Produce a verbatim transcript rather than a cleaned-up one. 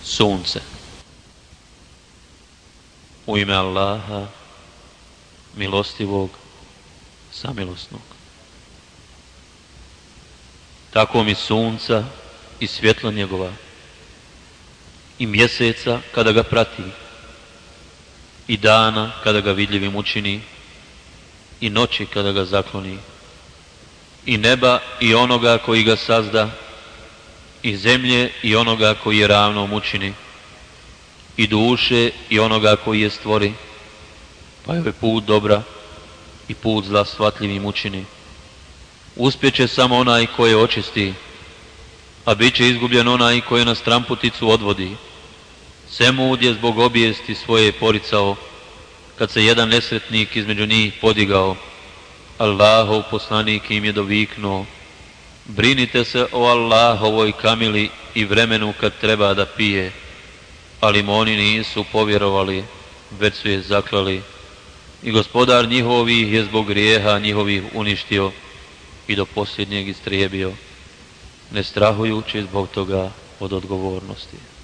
Sunce. U ime Allaha, milostivog, samilosnog. Tako mi sunca i svjetla njegova, i mjeseca kada ga prati, i dana kada ga vidljivim učini, i noći kada ga zakloni, i neba i onoga koji ga sazda, i zemlje i onoga koji je ravnom učini, i duše i onoga koji je stvori, pa je put dobra i put zla shvatljivim učini. Uspjeće samo onaj koje očisti, a bit će izgubljen onaj koje na stramputicu odvodi. Semud je zbog obijesti svoje poricao, kad se jedan nesretnik između njih podigao. Allahov poslanik im je doviknuo: brinite se o Allahovoj kamili i vremenu kad treba da pije. Ali oni nisu povjerovali, već su je zaklali. I gospodar njihovih je zbog grijeha njihovih uništio i do posljednjeg istrijebio, ne strahujući zbog toga od odgovornosti.